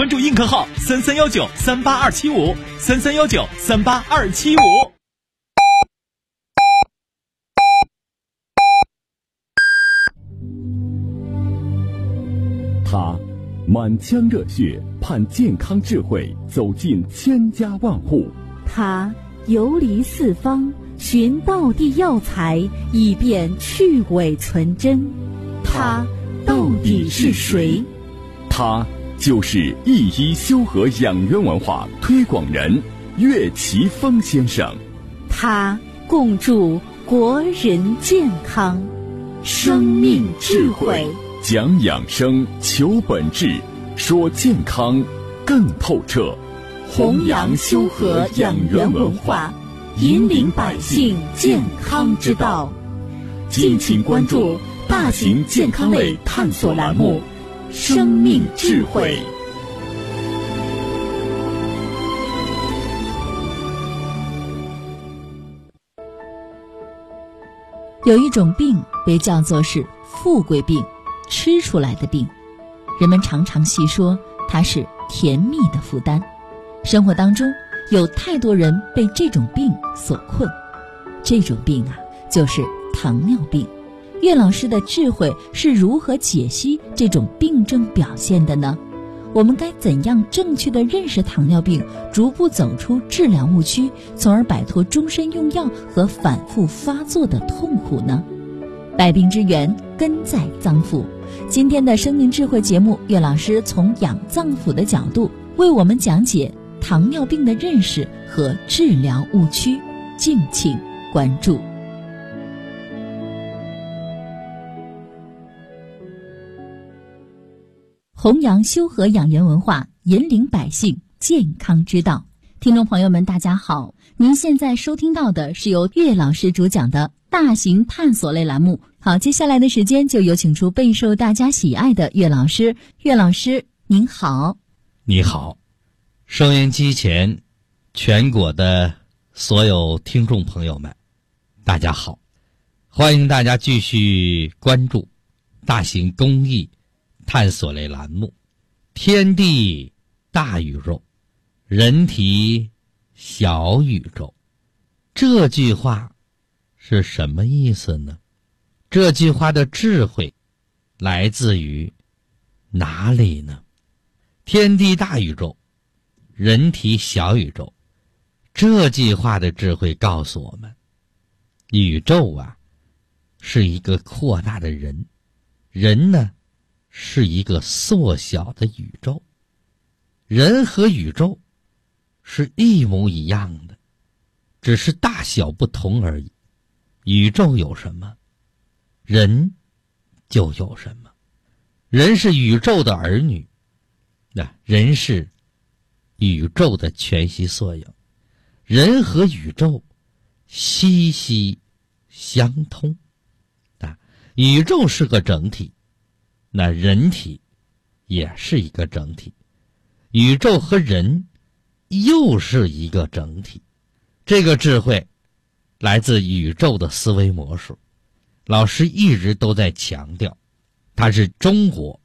关注映客号3319382275，3319382275。 他满腔热血盼健康智慧走进千家万户， 他游离四方寻道地药材，以便去伪存真。他到底是谁？ 他就是一医修和养元文化推广人岳奇峰先生。 他共筑国人健康，生命智慧， 讲养生，求本质，说健康更透彻， 弘扬修和养元文化，引领百姓健康之道。敬请关注大型健康类探索栏目《生命智慧》。 有一种病被叫做是富贵病，吃出来的病，人们常常细说它是甜蜜的负担。生活当中有太多人被这种病所困，这种病啊，就是糖尿病。岳老师的智慧是如何解析这种病症表现的呢？我们该怎样正确地认识糖尿病，逐步走出治疗误区，从而摆脱终身用药和反复发作的痛苦呢？百病之源根在脏腑。今天的生命智慧节目，岳老师从养脏腑的角度为我们讲解糖尿病的认识和治疗误区，敬请关注。弘扬修和养元文化，引领百姓健康之道。听众朋友们大家好，您现在收听到的是由岳老师主讲的大型探索类栏目。好，接下来的时间就有请出备受大家喜爱的岳老师。岳老师您好。 你好，收音机前全国的所有听众朋友们大家好，欢迎大家继续关注大型公益探索类栏目天地大宇宙，人体小宇宙。这句话是什么意思呢？这句话的智慧来自于哪里呢？天地大宇宙，人体小宇宙，这句话的智慧告诉我们，宇宙啊是一个扩大的人，人呢是一个缩小的宇宙。人和宇宙是一模一样的，只是大小不同而已。宇宙有什么，人就有什么。人是宇宙的儿女，人是宇宙的全息缩影。人和宇宙息息相通，宇宙是个整体，那人体也是一个整体，宇宙和人又是一个整体。这个智慧来自宇宙的思维模式，老师一直都在强调，它是中国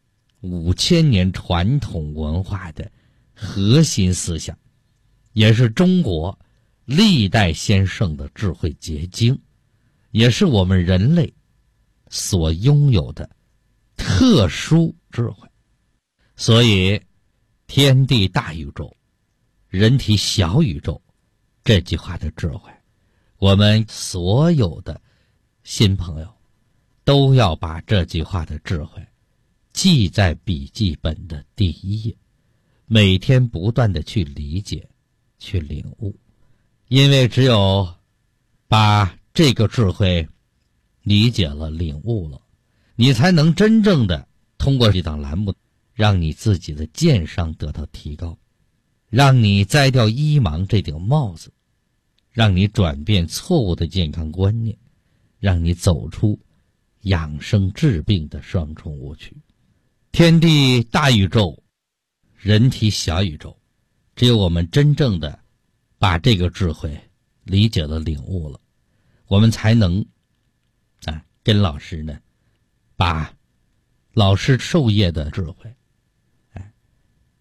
5000年传统文化的核心思想，也是中国历代先圣的智慧结晶，也是我们人类所拥有的特殊智慧。所以天地大宇宙，人体小宇宙，这句话的智慧，我们所有的新朋友都要把这句话的智慧记在笔记本的第一页，每天不断的去理解，去领悟。因为只有把这个智慧理解了，领悟了，你才能真正的通过这档栏目，让你自己的健商得到提高，让你摘掉医盲这顶帽子，让你转变错误的健康观念，让你走出养生治病的双重误区。天地大宇宙，人体小宇宙，只有我们真正的把这个智慧理解了，领悟了，我们才能跟老师呢把老师授业的智慧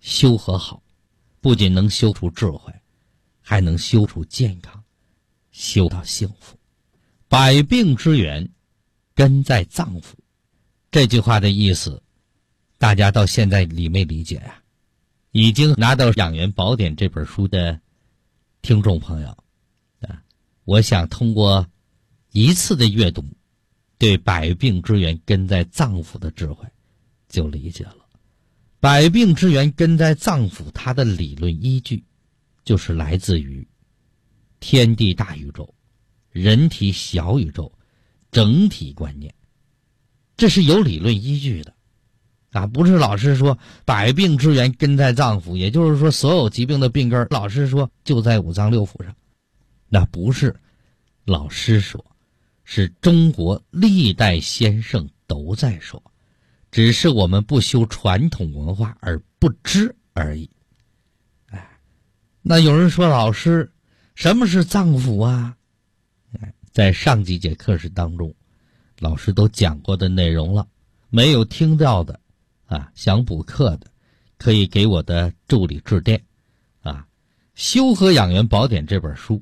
修和好，不仅能修出智慧，还能修出健康，修到幸福。百病之源根在脏腑，这句话的意思大家到现在理没理解呀？已经拿到《养元宝典》这本书的听众朋友我想通过一次的阅读，对百病之源根在脏腑的智慧就理解了。百病之源根在脏腑，它的理论依据就是来自于天地大宇宙、人体小宇宙整体观念，这是有理论依据的不是老师说百病之源根在脏腑，也就是说所有疾病的病根老师说就在五脏六腑上，那不是老师说，是中国历代先生都在说，只是我们不修传统文化而不知而已。那有人说老师什么是脏腑啊？在上几节课时当中老师都讲过的内容了，没有听到的想补课的可以给我的助理致电修和养元宝典这本书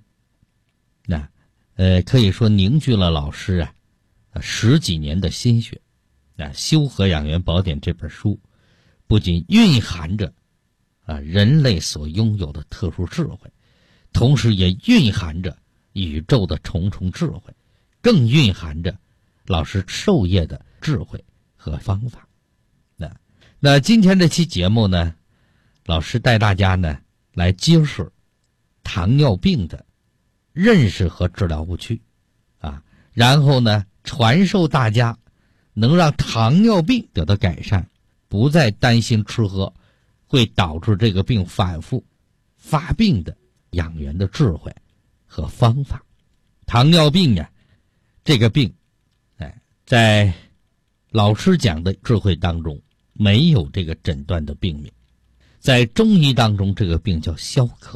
可以说凝聚了老师十几年的心血修和养元宝典这本书不仅蕴含着人类所拥有的特殊智慧，同时也蕴含着宇宙的重重智慧，更蕴含着老师授业的智慧和方法。那今天这期节目呢，老师带大家呢来揭示糖尿病的认识和治疗误区然后呢传授大家能让糖尿病得到改善，不再担心吃喝会导致这个病反复发病的养元的智慧和方法。糖尿病这个病在老师讲的智慧当中没有这个诊断的病名，在中医当中这个病叫消渴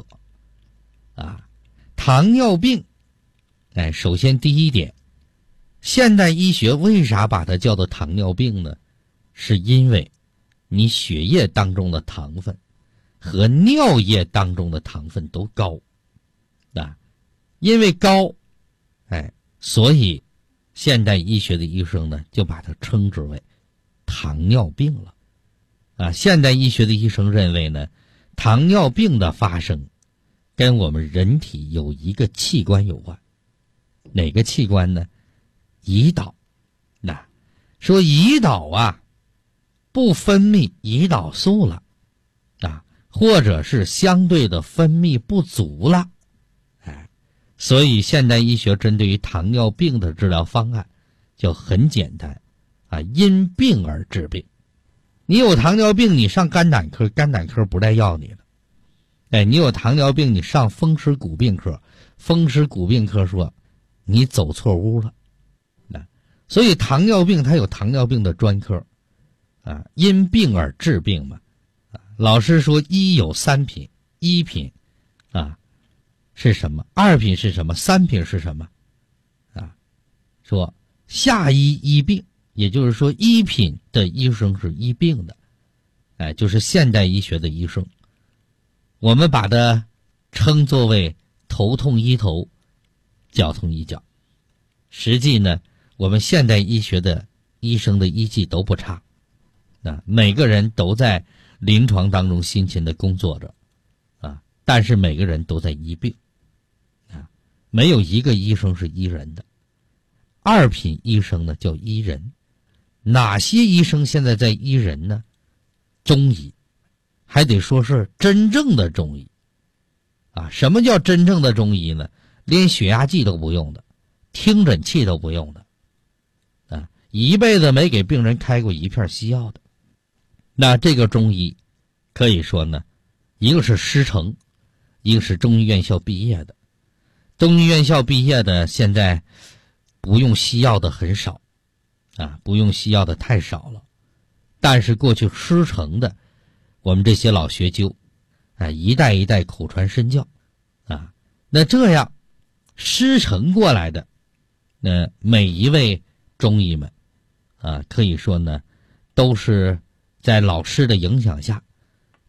糖尿病首先第一点，现代医学为啥把它叫做糖尿病呢？是因为你血液当中的糖分和尿液当中的糖分都高因为高所以现代医学的医生呢就把它称之为糖尿病了现代医学的医生认为呢，糖尿病的发生跟我们人体有一个器官有关。哪个器官呢？胰岛。说胰岛不分泌胰岛素了或者是相对的分泌不足了所以现代医学针对于糖尿病的治疗方案就很简单因病而治病。你有糖尿病你上肝胆科，肝胆科不带要你的你有糖尿病你上风湿骨病科，风湿骨病科说你走错屋了所以糖尿病它有糖尿病的专科因病而治病嘛老师说医有三品，一品是什么？二品是什么？三品是什么说下医病，也就是说一品的医生是医病的就是现代医学的医生，我们把它称作为头痛医头，脚痛医脚。实际呢我们现代医学的医生的医技都不差每个人都在临床当中辛勤的工作着但是每个人都在医病没有一个医生是医人的。二品医生呢叫医人。哪些医生现在在医人呢？中医，还得说是真正的中医什么叫真正的中医呢？连血压计都不用的，听诊器都不用的一辈子没给病人开过一片西药的。那这个中医可以说呢，一个是师承，一个是中医院校毕业的。中医院校毕业的现在不用西药的很少不用西药的太少了，但是过去师承的我们这些老学究一代一代口传身教那这样师承过来的每一位中医们可以说呢都是在老师的影响下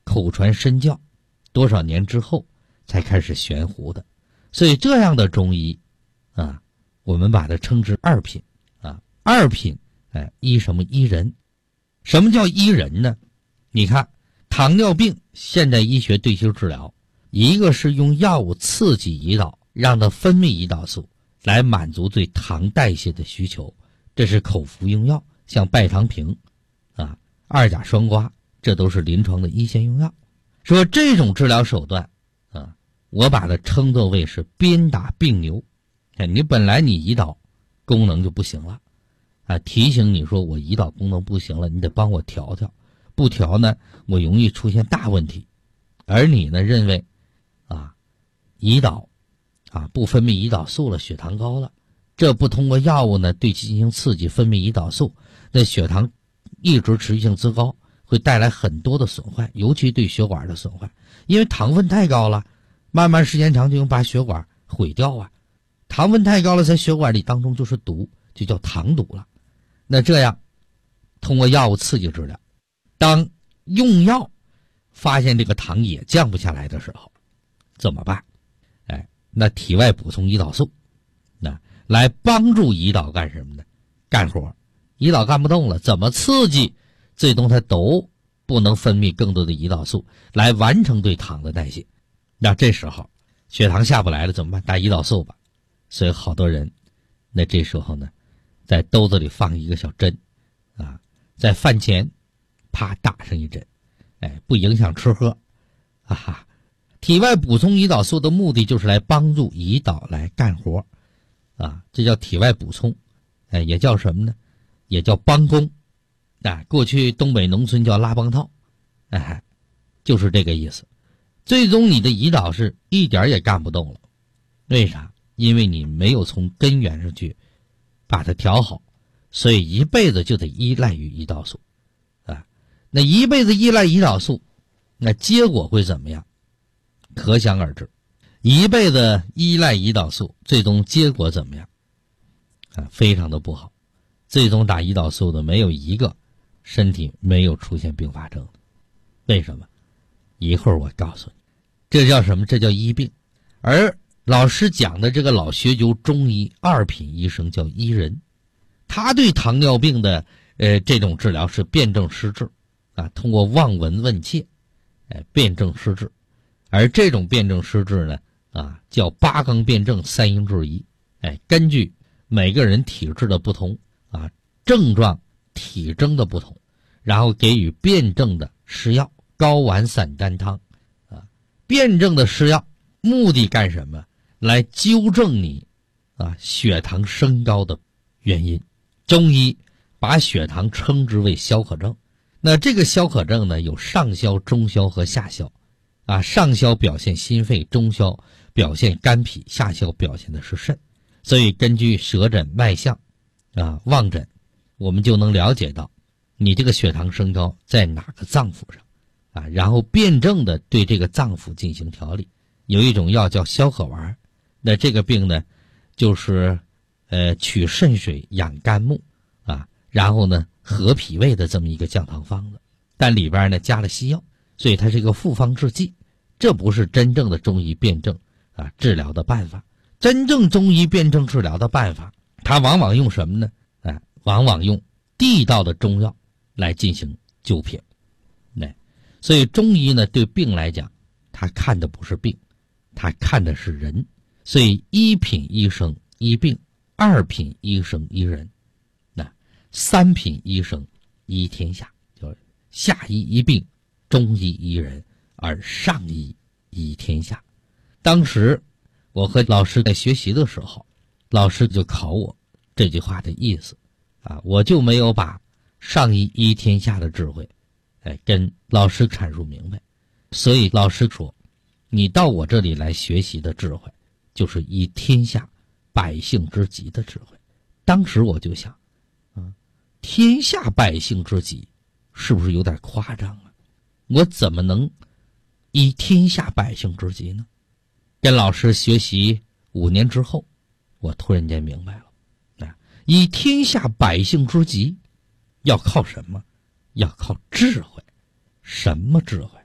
口传身教，多少年之后才开始悬壶的。所以这样的中医啊，我们把它称之二品啊。二品医什么？医人。什么叫医人呢？你看糖尿病现代医学对其治疗，一个是用药物刺激胰岛，让它分泌胰岛素来满足对糖代谢的需求，这是口服用药，像拜糖平啊、二甲双胍，这都是临床的一线用药。说这种治疗手段啊，我把它称作为是鞭打病牛。你本来你胰岛功能就不行了啊，提醒你说我胰岛功能不行了，你得帮我调调，不调呢我容易出现大问题。而你呢认为啊，胰岛啊不分泌胰岛素了，血糖高了，这不通过药物呢对其进行刺激分泌胰岛素，那血糖一直持续性增高，会带来很多的损坏，尤其对血管的损坏，因为糖分太高了，慢慢时间长就能把血管毁掉啊。糖分太高了，在血管里当中就是毒，就叫糖毒了。那这样通过药物刺激治疗，当用药发现这个糖也降不下来的时候怎么办？那体外补充胰岛素，那来帮助胰岛干什么呢？干活。胰岛干不动了，怎么刺激最终它都不能分泌更多的胰岛素来完成对糖的代谢。那这时候血糖下不来了怎么办？打胰岛素吧。所以好多人那这时候呢在兜子里放一个小针啊，在饭前啪打上一针，不影响吃喝啊。体外补充胰岛素的目的就是来帮助胰岛来干活啊，这叫体外补充，也叫什么呢？也叫帮工啊。过去东北农村叫拉帮套，就是这个意思。最终你的胰岛是一点也干不动了，为啥？因为你没有从根源上去把它调好，所以一辈子就得依赖于胰岛素啊。那一辈子依赖胰岛素，那结果会怎么样？可想而知。一辈子依赖胰岛素，最终结果怎么样啊？非常的不好。最终打胰岛素的没有一个身体没有出现并发症的。为什么？一会儿我告诉你。这叫什么？这叫医病。而老师讲的这个老学究中医二品医生叫医人，他对糖尿病的这种治疗是辨证施治啊，通过望闻问切辨证施治。而这种辨证施治呢啊，叫八纲辨证三因制宜，根据每个人体质的不同啊，症状体征的不同，然后给予辨证的施药，睾丸散丹汤啊。辨证的施药目的干什么？来纠正你啊血糖升高的原因。中医把血糖称之为消渴症。那这个消渴症呢，有上消、中消和下消啊。上消表现心肺，中消表现肝脾，下消表现的是肾。所以根据舌诊、脉象啊、望诊，我们就能了解到你这个血糖升高在哪个脏腑上啊，然后辩证的对这个脏腑进行调理。有一种药叫消渴丸，那这个病呢就是取肾水养肝木啊，然后呢和脾胃的这么一个降糖方子，但里边呢加了西药，所以它是一个复方制剂。这不是真正的中医辩证啊治疗的办法。真正中医辩证治疗的办法，它往往用什么呢？往往用地道的中药来进行纠偏。所以中医呢对病来讲，他看的不是病，他看的是人。所以一品医生医病，二品医生医人，三品医生医天下，就是下医医病，中医医人，而上医医天下。当时我和老师在学习的时候，老师就考我这句话的意思啊，我就没有把上医医天下的智慧跟老师阐述明白。所以老师说，你到我这里来学习的智慧就是医天下百姓之急的智慧。当时我就想天下百姓之急是不是有点夸张啊？我怎么能医天下百姓之急呢？跟老师学习5年之后，我突然间明白了，医天下百姓之急要靠什么？要靠智慧。什么智慧？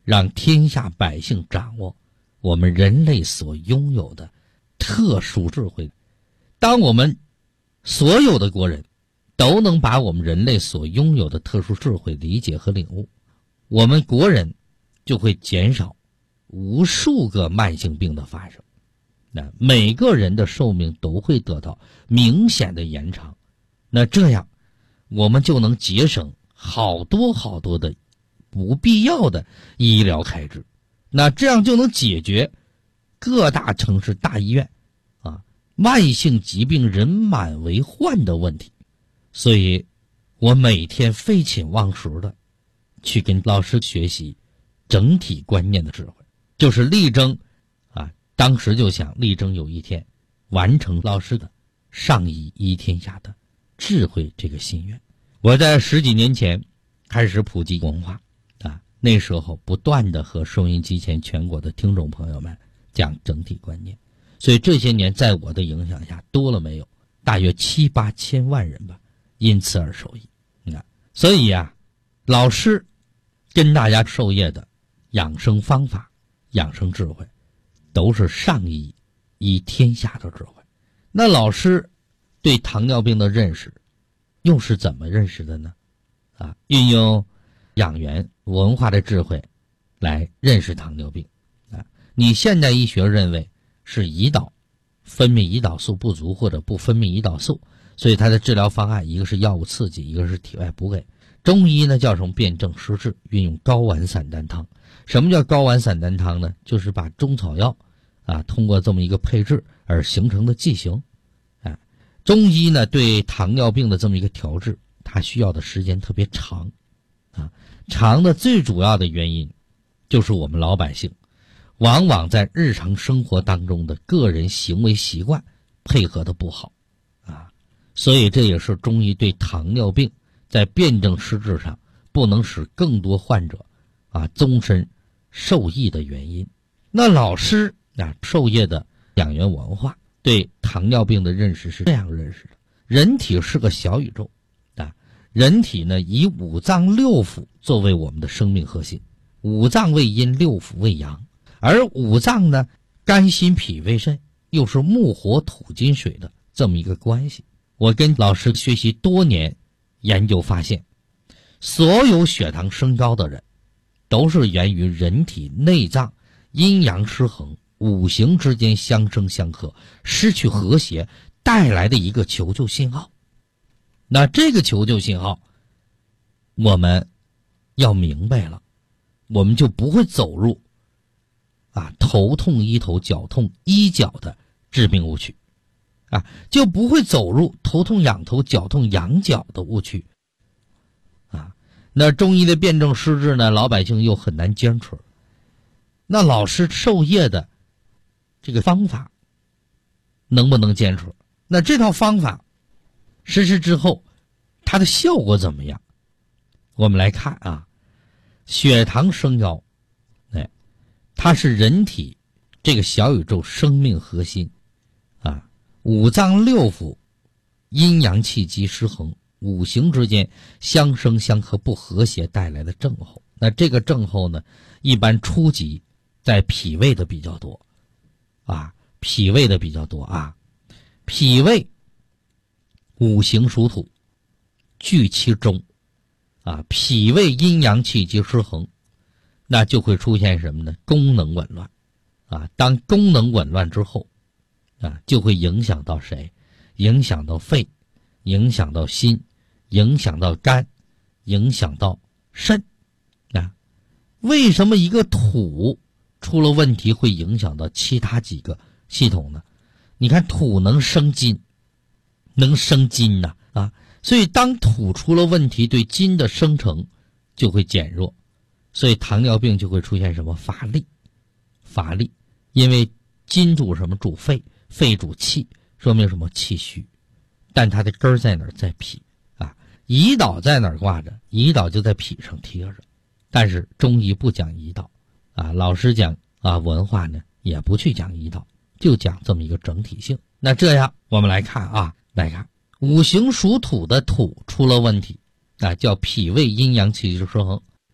让天下百姓掌握我们人类所拥有的特殊智慧。当我们所有的国人都能把我们人类所拥有的特殊智慧理解和领悟，我们国人就会减少无数个慢性病的发生，那每个人的寿命都会得到明显的延长。那这样我们就能节省好多的不必要的医疗开支，那这样就能解决各大城市大医院慢性疾病人满为患的问题。所以我每天废寝忘食的去跟老师学习整体观念的智慧，就是力争当时就想力争有一天完成老师的上医医天下的智慧这个心愿。我在10几年前开始普及文化那时候不断的和收音机前全国的听众朋友们讲整体观念，所以这些年在我的影响下多了没有大约7、8千万人吧，因此而受益。所以老师跟大家授业的养生方法、养生智慧都是上医医天下的智慧。那老师对糖尿病的认识又是怎么认识的呢？运用养元文化的智慧来认识糖尿病。你现代医学认为是胰岛分泌胰岛素不足或者不分泌胰岛素，所以它的治疗方案一个是药物刺激，一个是体外补给。中医呢叫什么辨证施治，运用睾丸散丹汤。什么叫睾丸散丹汤呢？就是把中草药通过这么一个配置而形成的剂型。中医呢对糖尿病的这么一个调治，它需要的时间特别长长的最主要的原因就是我们老百姓往往在日常生活当中的个人行为习惯配合的不好所以这也是中医对糖尿病在辨证施治上不能使更多患者终身受益的原因。那老师授业的养元文化对糖尿病的认识是这样认识的：人体是个小宇宙人体呢以五脏六腑作为我们的生命核心，五脏为阴，六腑为阳，而五脏呢肝心脾胃肾又是木火土金水的这么一个关系。我跟老师学习多年，研究发现所有血糖升高的人都是源于人体内脏阴阳失衡，五行之间相生相克，失去和谐带来的一个求救信号。那这个求救信号我们要明白了，我们就不会走入头痛医头脚痛医脚的致命误区就不会走入头痛养头脚痛养脚的误区那中医的辨证施治呢，老百姓又很难坚持。那老师授业的这个方法能不能坚持？那这套方法实施之后它的效果怎么样？我们来看血糖升高它是人体这个小宇宙生命核心五脏六腑阴阳气机失衡，五行之间相生相克不和谐带来的症候。那这个症候呢一般初级在脾胃的比较多脾胃的比较多脾胃五行属土，居其中脾胃阴阳气机失衡，那就会出现什么呢？功能紊乱当功能紊乱之后就会影响到谁？影响到肺，影响到心，影响到肝，影响到肾为什么一个土出了问题会影响到其他几个系统呢？你看土能生金，能生金所以当土出了问题，对金的生成就会减弱，所以糖尿病就会出现什么？乏力，因为金主什么？主肺，肺主气，说明什么？气虚。但它的根儿在哪儿？在脾胰岛在哪儿挂着？胰岛就在脾上贴着。但是中医不讲胰岛老师讲文化呢也不去讲胰岛，就讲这么一个整体性。那这样我们来看来看五行属土的土出了问题叫脾胃阴阳气机失衡，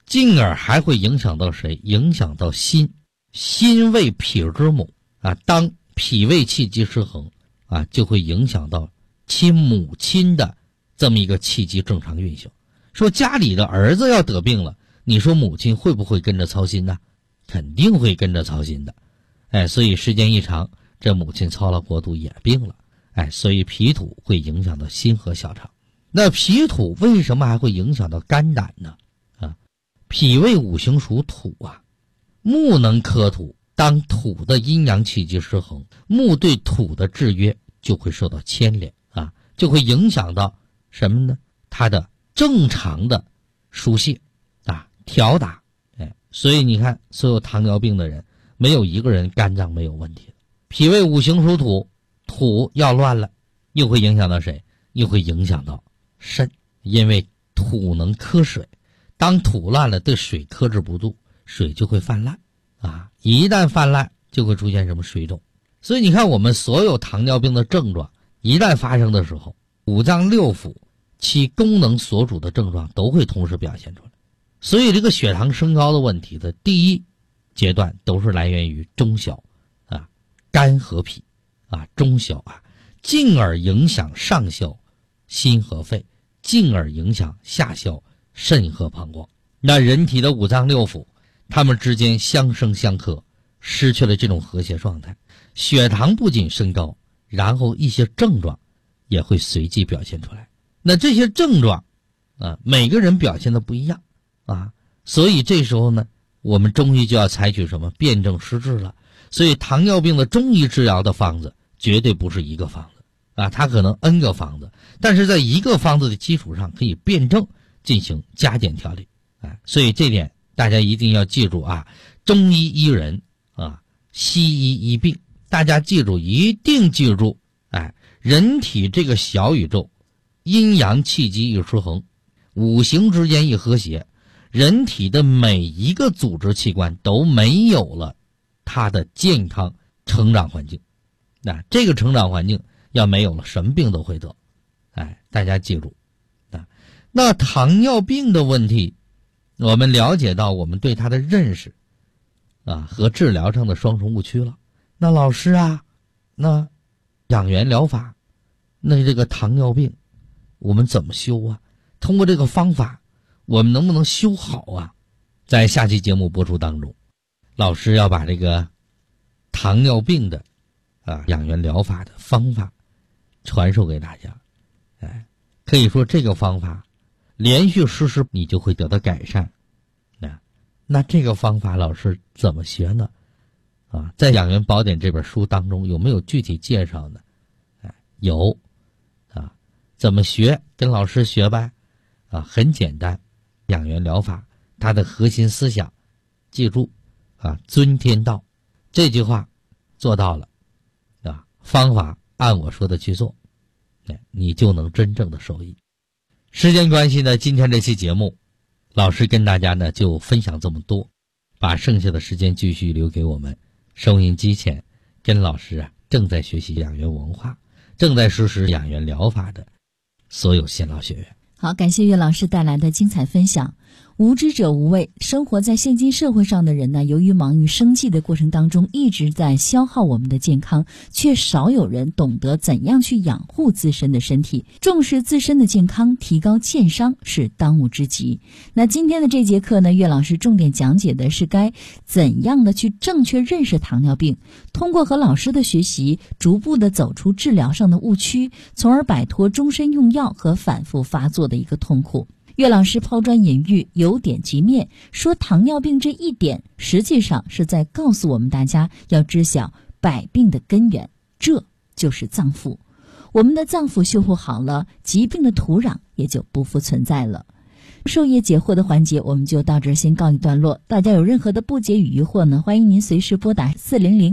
进而还会影响到谁？影响到心。心为脾之母啊，当脾胃气机失衡啊，就会影响到其母亲的这么一个气机正常运行。说家里的儿子要得病了，你说母亲会不会跟着操心呢？肯定会跟着操心的。所以时间一长，这母亲操劳过度也病了。所以脾土会影响到心和小肠。那脾土为什么还会影响到肝胆呢？脾胃五行属土啊，木能克土，当土的阴阳气机失衡，木对土的制约就会受到牵连啊，就会影响到什么呢？它的正常的疏泄啊、调达。所以你看，所有糖尿病的人，没有一个人肝脏没有问题的。脾胃五行属土，土要乱了，又会影响到谁？又会影响到肾，因为土能克水。当土乱了，对水克制不住，水就会泛滥啊！一旦泛滥，就会出现什么水肿。所以你看，我们所有糖尿病的症状一旦发生的时候，五脏六腑其功能所主的症状都会同时表现出来。所以这个血糖升高的问题的第一阶段都是来源于中小啊，肝和脾啊，中小啊，进而影响上消心和肺，进而影响下消肾和膀胱。那人体的五脏六腑，它们之间相生相克，失去了这种和谐状态，血糖不仅升高，然后一些症状也会随即表现出来。那这些症状啊，每个人表现的不一样啊，所以这时候呢，我们中医就要采取什么辨证施治了。所以糖尿病的中医治疗的方子绝对不是一个方子啊，它可能 N 个方子，但是在一个方子的基础上可以辨证进行加减调理。所以这点大家一定要记住啊，中医医人啊，西医医病，大家记住，一定记住。人体这个小宇宙，阴阳气机一失衡，五行之间一和谐，人体的每一个组织器官都没有了它的健康成长环境。这个成长环境要没有了，什么病都会得。大家记住。那糖尿病的问题，我们了解到我们对它的认识啊和治疗上的双重误区了。那老师啊，那养元疗法，那这个糖尿病我们怎么修啊？通过这个方法我们能不能修好啊？在下期节目播出当中，老师要把这个糖尿病的养元疗法的方法传授给大家。可以说这个方法连续实施你就会得到改善。那这个方法老师怎么学呢？在《养元宝典》这本书当中有没有具体介绍呢？有怎么学？跟老师学呗。很简单，养元疗法它的核心思想，记住尊天道这句话做到了方法按我说的去做，你就能真正的受益。时间关系呢，今天这期节目老师跟大家呢就分享这么多，把剩下的时间继续留给我们收音机前跟老师正在学习养元文化，正在实施养元疗法的所有先老学员。 好，感谢岳老师带来的精彩分享。无知者无畏，生活在现今社会上的人呢，由于忙于生计的过程当中，一直在消耗我们的健康，却少有人懂得怎样去养护自身的身体，重视自身的健康，提高健商是当务之急。那今天的这节课呢，岳老师重点讲解的是该怎样的去正确认识糖尿病，通过和老师的学习，逐步的走出治疗上的误区，从而摆脱终身用药和反复发作的一个痛苦。岳老师抛砖引玉，由点及面，说糖尿病这一点实际上是在告诉我们大家要知晓百病的根源，这就是脏腑。我们的脏腑修护好了，疾病的土壤也就不复存在了。授业解惑的环节我们就到这儿先告一段落，大家有任何的不解与疑惑呢，欢迎您随时拨打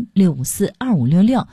400-654-2566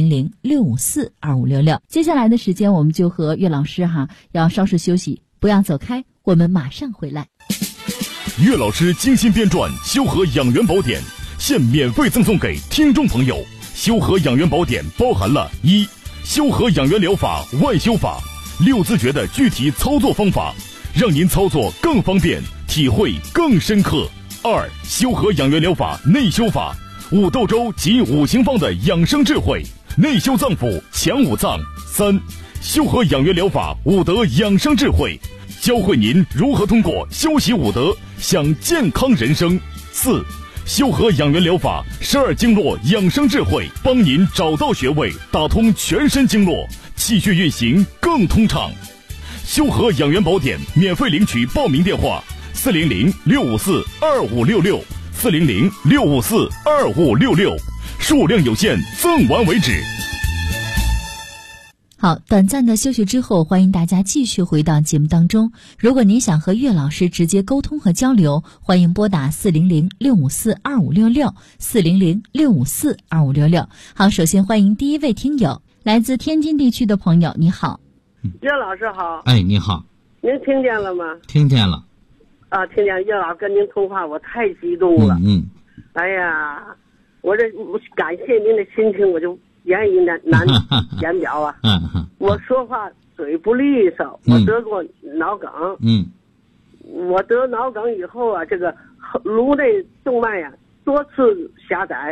400-654-2566。接下来的时间我们就和岳老师要稍事休息，不要走开，我们马上回来。 岳老师精心编撰《修和养元宝典》，现免费赠送给听众朋友。《修和养元宝典》包含了1. 修和养元疗法外修法，6字诀的具体操作方法，让您操作更方便， 体会更深刻。2、修和养元疗法内修法，五斗周及五行方的养生智慧，内修脏腑，强五脏。3、修和养元疗法五德养生智慧，教会您如何通过修习五德享健康人生。4、修和养元疗法12经络养生智慧，帮您找到穴位，打通全身经络，气血运行更通畅。修和养元宝典免费领取报名电话：400-654-2566 400-654-2566，数量有限，赠完为止。 好，短暂的休息之后，欢迎大家继续回到节目当中。如果您想和岳老师直接沟通和交流，欢迎拨打400-654-2566 400-654-2566。好，首先欢迎第一位听友，来自天津地区的朋友，你好。 岳老师好。 哎，你好。 您听见了吗？ 听见了。 啊，听见。岳老师跟您通话，我太激动了。哎呀，我感谢您的心情，我就言语难言表啊。我说话嘴不利索，我得过脑梗。我得脑梗以后啊，这个颅内动脉呀多处狭窄。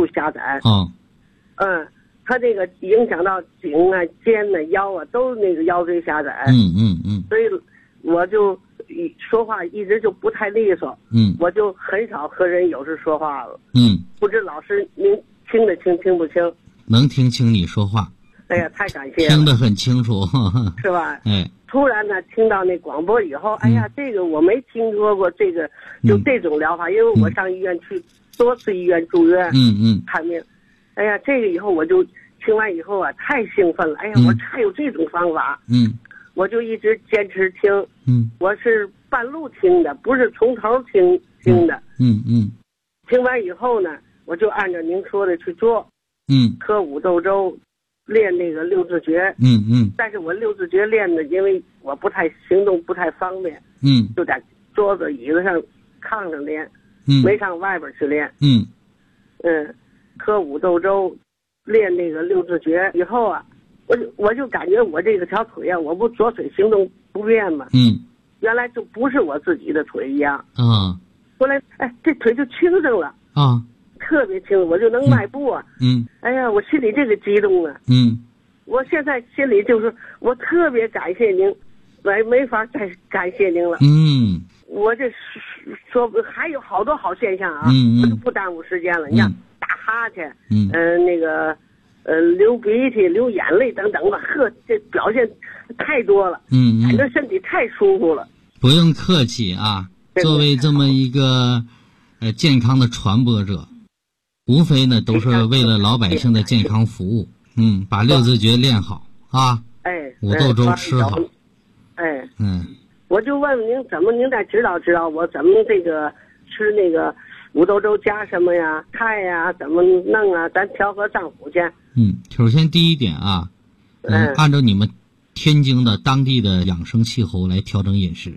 它这个影响到颈啊、肩啊、腰啊，都那个腰椎狭窄。所以我就说话一直就不太利索。我就很少和人有时说话了。不知老师您听得清听不清？ 能听清你说话。 哎呀，太感谢了。 听得很清楚。 是吧？ 哎。 突然呢，听到那广播以后，哎呀，这个我没听说过，这个就这种疗法，因为我上医院去多次医院住院，看病。哎呀，这个以后我就听完以后啊，太兴奋了。哎呀，我还有这种方法。我就一直坚持听。我是半路听的，不是从头听的。听完以后呢，我就按照您说的去做。喝五斗粥，练那个六字诀。但是我六字诀练的，因为我不太行动不太方便。就在桌子椅子上炕上练。没上外边去练。喝五斗粥，练那个六字诀以后啊，我就感觉我这个条腿啊，我不左腿行动不便嘛。原来就不是我自己的腿一样。后来这腿就轻省了。特别轻，我就能迈步啊。哎呀，我心里这个激动啊。我现在心里就是我特别感谢您，没法再感谢您了。我这说还有好多好现象啊。我就不耽误时间了。你看打哈欠，那个流鼻涕、流眼泪等等吧，这表现太多了。感觉身体太舒服了。 不用客气啊，作为这么一个健康的传播者，无非呢都是为了老百姓的健康服务。把六字诀练好啊。五斗粥吃好。我就问问您，您再指导指导我怎么这个吃那个五斗粥加什么呀？菜呀怎么弄啊？咱调和脏腑去。首先第一点啊，按照你们天津的当地的养生气候来调整饮食。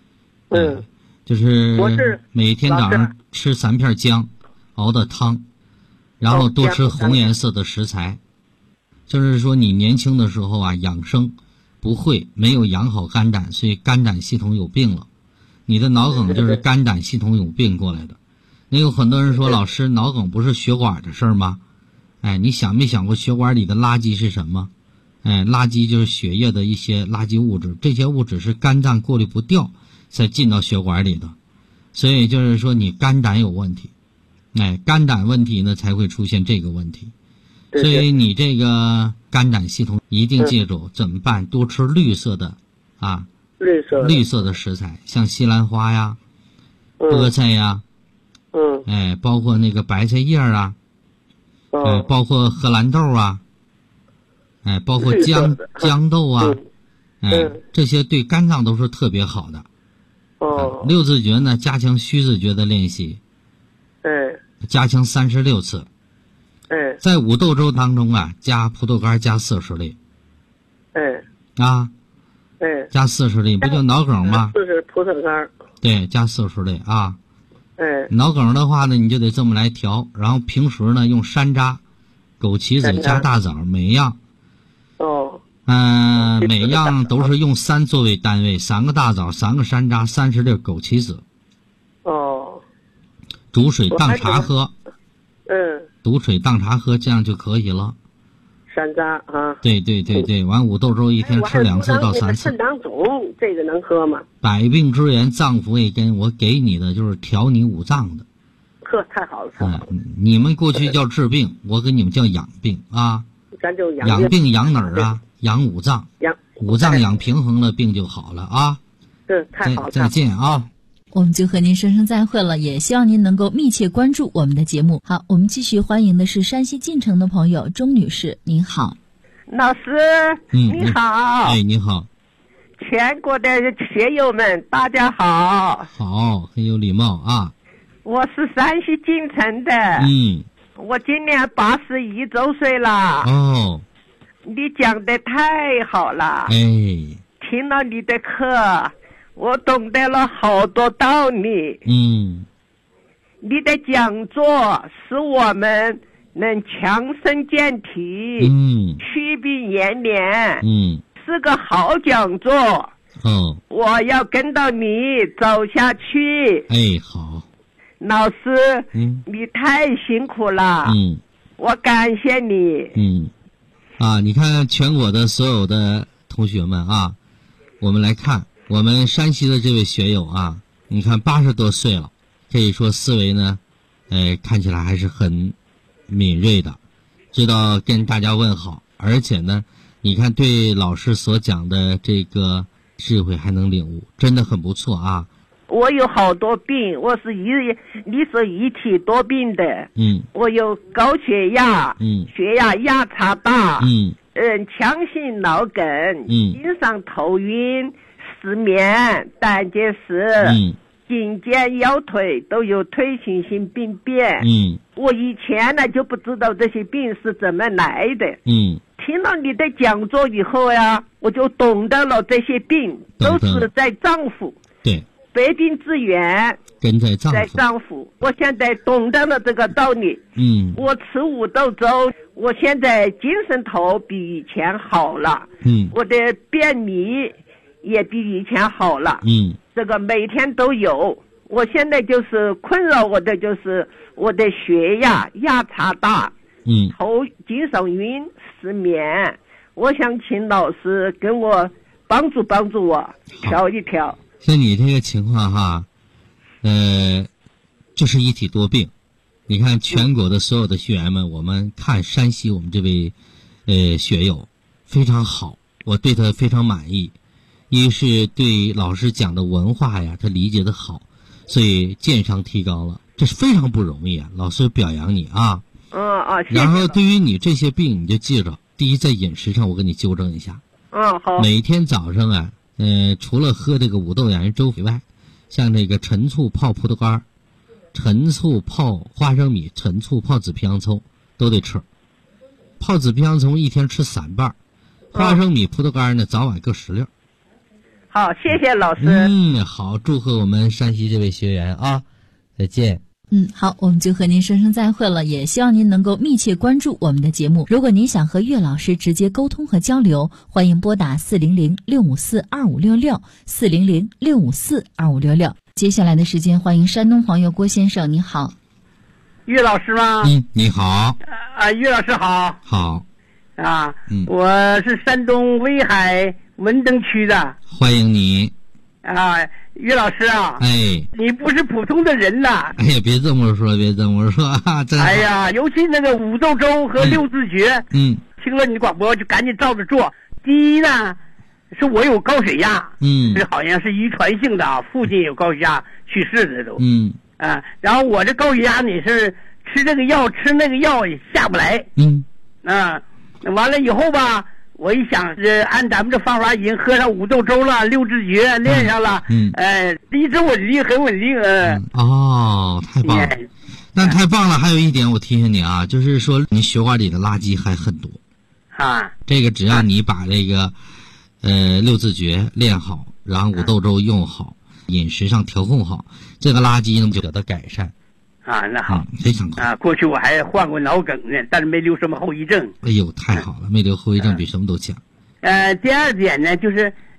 就是每天早上吃3片姜熬的汤，然后多吃红颜色的食材。就是说你年轻的时候啊，养生没有养好肝胆，所以肝胆系统有病了。你的脑梗就是肝胆系统有病过来的。那有很多人说，老师，脑梗不是血管的事儿吗？你想没想过血管里的垃圾是什么？垃圾就是血液的一些垃圾物质，这些物质是肝脏过滤不掉才进到血管里的。所以就是说你肝胆有问题，肝胆问题呢才会出现这个问题。所以你这个肝胆系统一定记住怎么办？多吃绿色的绿色的食材，像西兰花呀、菠菜呀，包括那个白菜叶啊，包括荷兰豆啊，包括豇豆啊，这些对肝脏都是特别好的。六字诀呢，加强虚字诀的练习，加强36次。在五斗粥当中啊，加葡萄干加40粒。加40粒，不就脑梗吗 ？40葡萄干。 对，加40粒啊。脑梗的话呢，你就得这么来调，然后平时呢用山楂、枸杞子加大枣，每样。每样都是用3作为单位，3个大枣，3个山楂，30粒枸杞子煮水当茶喝。 煮水当茶喝，这样就可以了。 山楂啊。 对，完五豆粥一天吃2次到3次。 肾囊肿这个能喝吗？ 百病之源，脏腑未根，我给你的就是调你五脏的。 呵，太好了。 你们过去叫治病，我给你们叫养病啊。 咱就养病养哪儿啊？养五脏。五脏养平衡了，病就好了啊。 太好了。 再见啊。 我们就和您说声再会了，也希望您能够密切关注我们的节目。好，我们继续欢迎的是山西晋城的朋友钟女士，您好。 老师，你好。 哎，你好。 全国的学友们，大家好。 好，很有礼貌啊。 我是山西晋城的。我今年81周岁了。 哦。 你讲的太好了。听了你的课，我懂得了好多道理。你的讲座使我们能强身健体，祛病延年，是个好讲座。我要跟到你走下去。 好。 老师，你太辛苦了。我感谢你。 你看全国的所有的同学们啊，我们来看我们山西的这位学友啊，你看80多岁了，可以说思维呢，看起来还是很敏锐的，知道跟大家问好，而且呢，你看对老师所讲的这个智慧还能领悟，真的很不错啊。 我有好多病，我是你说一体多病的。我有高血压，血压压差大，强性脑梗，经常头晕、失眠、胆结石，颈肩腰腿都有退行性病变。我以前呢就不知道这些病是怎么来的。听了你的讲座以后呀，我就懂得了这些病都是在脏腑。 对。 百病之源根在脏腑。我现在懂得了这个道理。我吃五豆粥，我现在精神头比以前好了。我的便秘也比以前好了。这个每天都有。我现在就是困扰我的就是我的血压压差大，头经常晕失眠。我想请老师跟我帮助我调一调。 像你这个情况哈，就是一体多病。你看全国的所有的学员们，我们看山西我们这位学友非常好，我对他非常满意。一是对老师讲的文化呀，他理解的好，所以鉴赏提高了，这是非常不容易啊。老师表扬你啊。 谢谢。 然后对于你这些病，你就记着，第一在饮食上我给你纠正一下。 好。 每天早上啊。除了喝这个五豆芽粥以外，像这个陈醋泡葡萄干、陈醋泡花生米、陈醋泡紫皮洋葱都得吃。泡紫皮洋葱一天吃3瓣，花生米、葡萄干呢早晚各10粒。 好，谢谢老师。 好，祝贺我们山西这位学员啊，再见。 好，我们就和您说声再会了，也希望您能够密切关注我们的节目。如果您想和岳老师直接沟通和交流，欢迎拨打400-654-2566 400-654-2566。接下来的时间，欢迎山东朋友郭先生，你好。 岳老师吗？ 你好。 岳老师好。 好。 我是山东威海文登区的。 欢迎你。 岳老师啊，你不是普通的人呐！ 别这么说啊！真好。 尤其那个五豆粥和六字诀，听了你广播就赶紧照着做。第一呢，是我有高血压，这好像是遗传性的啊，父亲有高血压去世的都，然后我这高血压你是吃这个药吃那个药也下不来，完了以后吧。我一想，按咱们这方法已经喝上五豆粥了，六字诀练上了，一直稳定，很稳定。 太棒了，那太棒了。还有一点，我提醒你啊，就是说你血管里的垃圾还很多这个只要你把这个六字诀练好，然后五豆粥用好，饮食上调控好，这个垃圾呢就得到改善。 那好， 非常好。 过去我还患过脑梗呢，但是没留什么后遗症。 哎呦，太好了，没留后遗症比什么都强。 第二点呢，就是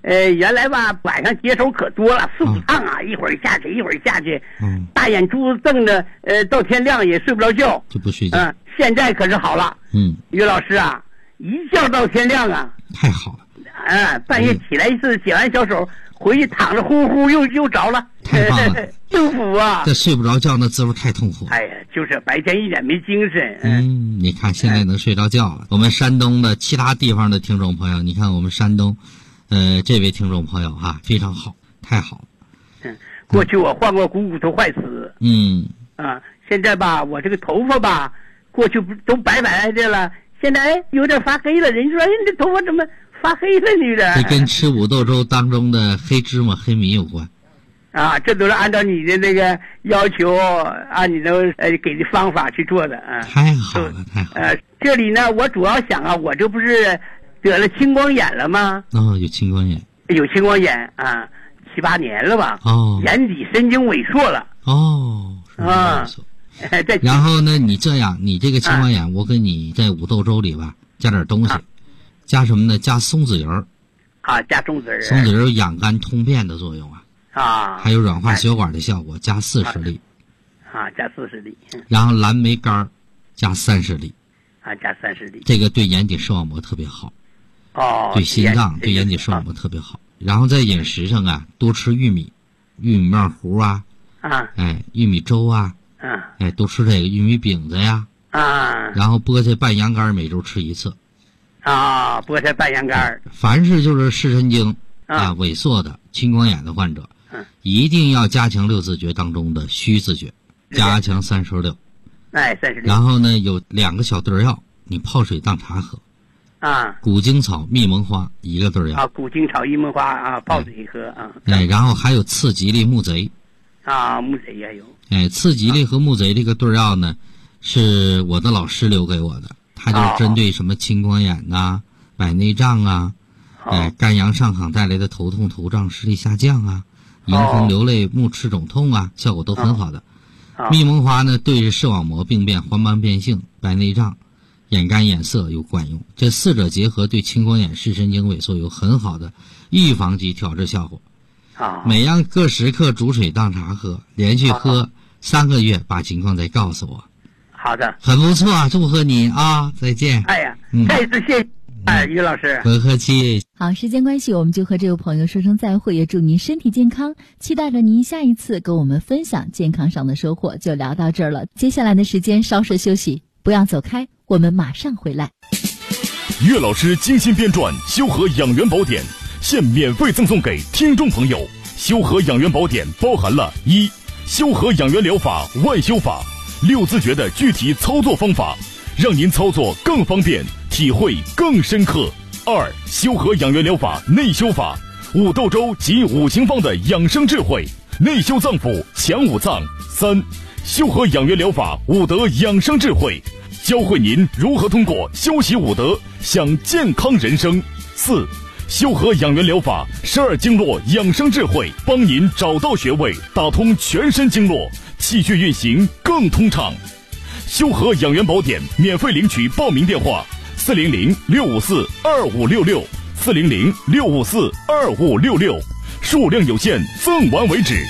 原来吧晚上接手可多了，四五趟啊，一会儿下去一会儿下去，大眼珠子瞪着，到天亮也睡不着觉， 就不睡觉。 现在可是好了，于老师啊，一觉到天亮啊， 太好了。 半夜起来一次，解完小手回去躺着，呼呼又着了， 太棒了， 幸福啊！ 这睡不着觉那滋味太痛苦。 哎呀，就是白天一点没精神。 你看现在能睡着觉了。我们山东的其他地方的听众朋友，你看我们山东，这位听众朋友哈，非常好，太好了。 过去我患过股头坏死。现在吧，我这个头发吧，过去不都白白的了，现在有点发黑了。人说，你这头发怎么发黑了呢？ 这跟吃五豆粥当中的黑芝麻、黑米有关。 这都是按照你的那个要求，按你的给的方法去做的啊。 太好了，太好了。 这里呢，我主要想啊，我这不是得了青光眼了吗？ 有青光眼。 有青光眼啊，7、8年了吧？眼底神经萎缩了。 然后呢，你这样，你这个青光眼，我给你在五豆粥里吧加点东西，加什么呢？加松子油。 加松子油。 松子油有养肝通便的作用还有软化血管的效果，加40粒。 加40粒。 然后蓝莓干加30粒。 加30粒。 这个对眼底视网膜特别好。对心脏、对眼底视网膜特别好。然后在饮食上多吃玉米面糊玉米粥多吃这个玉米饼子呀。然后菠菜拌羊肝每周吃1次。 菠菜拌羊肝。 凡是就是视神经萎缩的青光眼的患者，一定要加强6字诀当中的虚字诀，加强36。 36。 然后呢，有2个小对药，你泡水当茶喝。谷精草、蜜蒙花1个对药。 谷精草、蜜蒙花泡水喝然后还有刺吉利、木贼。 木贼也有。 刺吉利和木贼这个对药呢，是我的老师留给我的，他就是针对什么青光眼白内障肝阳上亢带来的头痛、头胀、视力下降迎风流泪、目赤肿痛效果都很好的。蜜蒙花呢，对视网膜病变、黄斑变性、白内障、眼干眼涩有管用。这4者结合，对青光眼、视神经萎缩有很好的预防及调治效果。每样各10克，煮水当茶喝，连续喝3个月，把情况再告诉我。 好的， 很不错，祝贺你再见。 再次谢谢于老师， 不客气。 好，时间关系，我们就和这位朋友说声再会，也祝您身体健康，期待着您下一次跟我们分享健康上的收获。就聊到这儿了，接下来的时间稍事休息，不要走开，我们马上回来。 岳老师精心编撰《修和养元宝典》，现免费赠送给听众朋友。修和养元宝典包含了1修和养元疗法外修法6字诀的具体操作方法，让您操作更方便，体会更深刻。2修和养元疗法内修法五豆粥及5行方的养生智慧，内修脏腑，强5脏。3修和养元疗法5德养生智慧，教会您如何通过修习5德享健康人生。4修和养元疗法12经络养生智慧，帮您找到穴位，打通全身经络，气血运行更通畅。修和养元宝典免费领取报名电话400-654-2566 400-654-2566，数量有限，赠完为止。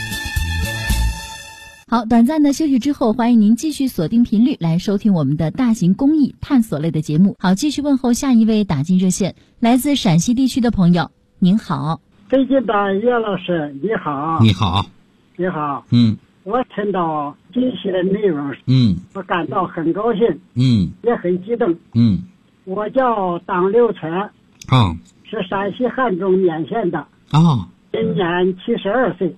好，短暂的休息之后，欢迎您继续锁定频率来收听我们的大型公益探索类的节目。好，继续问候下一位打进热线，来自陕西地区的朋友，您好。 最近的岳老师，你好。 你好。 你好。 我听到这些的内容，我感到很高兴，也很激动。我叫党六全，是陕西汉中勉县的，今年72岁。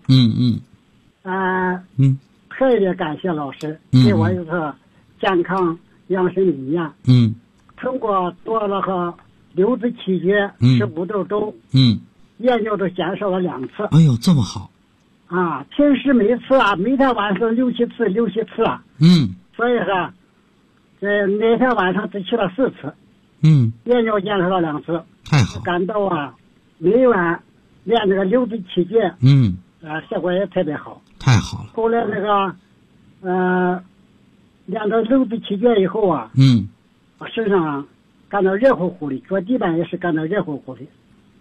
特别感谢老师给我一个健康养生理念。通过做了个6字7诀吃五豆粥，验尿都减少了2次。 哎呦，这么好平时每次每天晚上6、7次所以说每天晚上只去了4次。验尿减少了2次， 太好。 感到每晚练这个6字7诀，效果也特别好。 太好了。 后来那个练到6字7诀以后我身上感到热乎乎的，脚底板也是感到热乎乎的。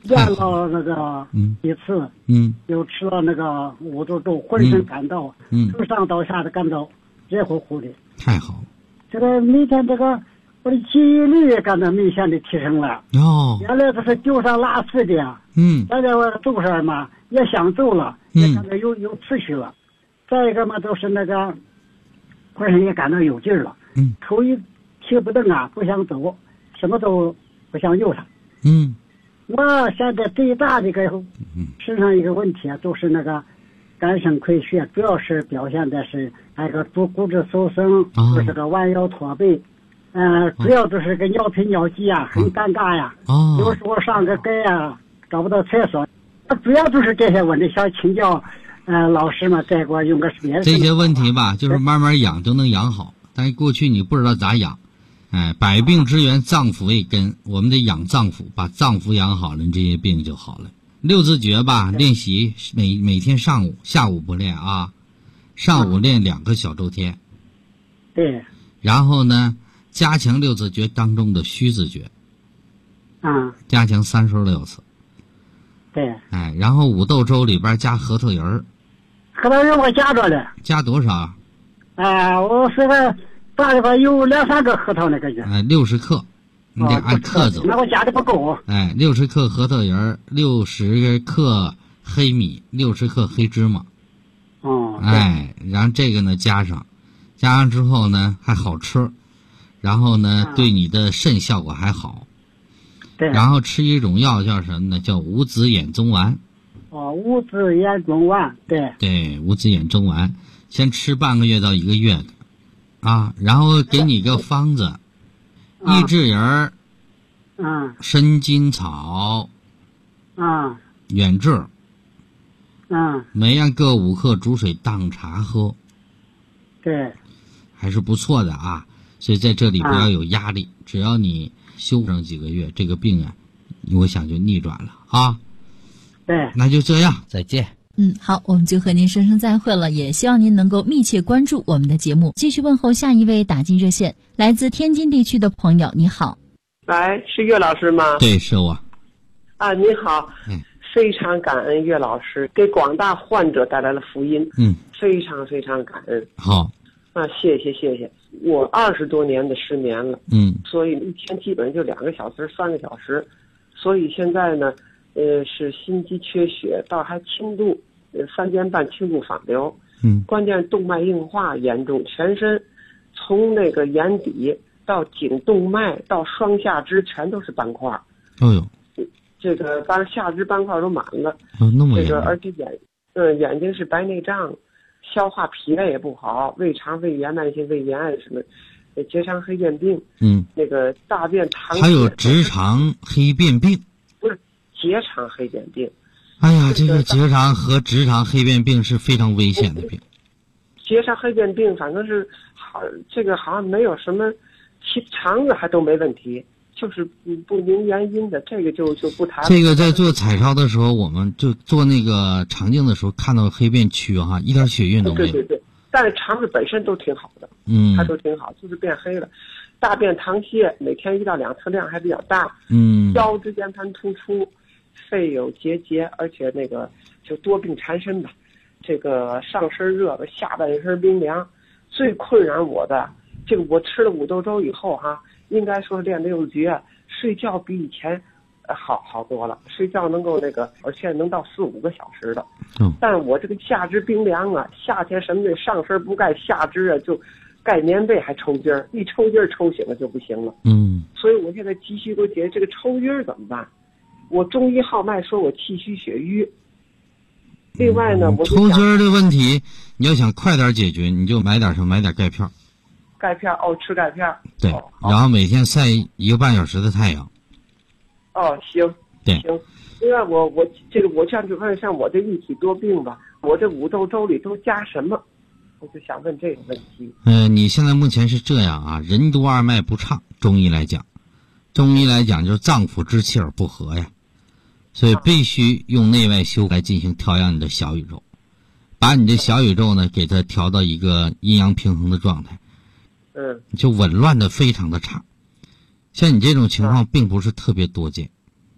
验了那个一次，又吃了那个五豆粥，浑身干燥，从上到下的干燥，热乎乎的。 太好了。 这个每天这个我的记忆力也感到明显的提升了。原来都是丢三落四的呀。现在我做事嘛也想做了，也感到有次序了。再一个嘛，都是那个浑身也感到有劲儿了。头一提不动啊，不想走，什么都不想用它。我现在最大的一个身上一个问题啊，就是那个肝肾亏血，主要是表现的是那个骨质疏松，就是个弯腰驼背，主要就是个尿频尿急啊，很尴尬呀。有时候上个街啊，找不到厕所，主要就是这些问题，想请教老师们再给我用个别的。 这些问题吧，就是慢慢养就能养好，但是过去你不知道咋养。百病之源，脏腑为根，我们得养脏腑，把脏腑养好了，这些病就好了。六字诀吧，练习每天上午，下午不练啊，上午练2个小周天。 对。 然后呢，加强六字诀当中的虚字诀。加强36次。 对。 然后五豆粥里边加核桃仁儿。 核桃仁儿我加着了。 加多少？ 我是个。大的话有2-3个核桃那个 60克，你得按克走。 那我加的不够。 60克核桃仁，60克黑米，60克黑芝麻。然后这个呢加上之后呢还好吃，然后呢对你的肾效果还好。 对。 然后吃一种药叫什么呢？叫五子衍宗丸。 五子衍宗丸，对。 对，五子衍宗丸，先吃半个月到1个月的。然后给你个方子，益智仁儿，参金草，远志，每样各5克，煮水当茶喝。 对， 还是不错的啊。所以在这里不要有压力，只要你休上几个月，这个病啊，我想就逆转了啊。 对， 那就这样，再见。 好，我们就和您说声再会了，也希望您能够密切关注我们的节目。继续问候下一位打进热线，来自天津地区的朋友，你好。 喂，是岳老师吗？ 对，是我。 你好，非常感恩岳老师给广大患者带来了福音。非常非常感恩。 好。 谢谢。我20多年的失眠了。所以一天基本就2个小时、3个小时，所以现在呢。是心肌缺血，倒还轻度，3间半轻度反流。关键动脉硬化严重，全身从那个眼底到颈动脉到双下肢全都是斑块。这个当然下肢斑块都满了。 那么这个而且眼睛是白内障，消化脾胃也不好，胃肠胃炎、慢性胃炎什么，结肠黑变病。那个大便溏血。 还有直肠黑变病。 结肠黑变病， 这个结肠和直肠黑变病是非常危险的病。 结肠黑变病反正是这个好像没有什么，肠子还都没问题，就是不明原因的，这个就不谈。 这个在做彩超的时候，我们就做那个肠镜的时候看到黑变区一点血运都没有。 对，但是肠子本身都挺好的，它都挺好，就是变黑了。大便溏泻，每天1到2次，量还比较大。腰椎间盘突出。肺有结节，而且那个就多病缠身吧，这个上身热，下半身冰凉。最困扰我的，这个我吃了五豆粥以后应该说练六字诀，睡觉比以前好多了，睡觉能够而且能到4-5个小时的。但我这个下肢冰凉啊，夏天什么的上身不盖，下肢就盖棉被还抽筋儿，一抽筋儿抽醒了就不行了。所以我现在急需给我解决这个抽筋儿怎么办？我中医号脉说我气虚血瘀。另外呢，我抽筋儿的问题，你要想快点解决，你就买点什么？买点钙片。 钙片吃钙片。 对，然后每天晒1个半小时的太阳。 行。 对。 行。另外我像我这一体多病吧，我这五豆粥里都加什么？我就想问这个问题。 你现在目前是这样啊，任督二脉不畅，中医来讲就是脏腑之气而不和呀。所以必须用内外修来进行调养你的小宇宙，把你的小宇宙呢给它调到一个阴阳平衡的状态。就紊乱的非常的差。像你这种情况并不是特别多见。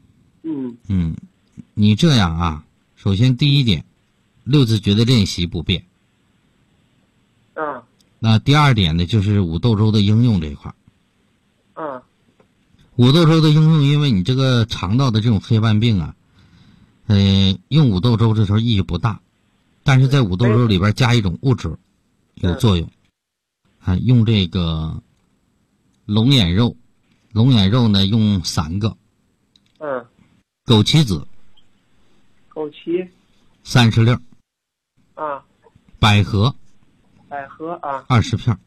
你这样啊，首先第一点，六字诀的练习不变。那第二点呢，就是五豆粥的应用这一块。五豆粥的应用，因为你这个肠道的这种黑斑病啊，用五豆粥这时候意义不大，但是在五豆粥里边加一种物质有作用。用这个龙眼肉，龙眼肉呢用3个。枸杞子。 枸杞。 30粒。百合。 百合啊。 20片。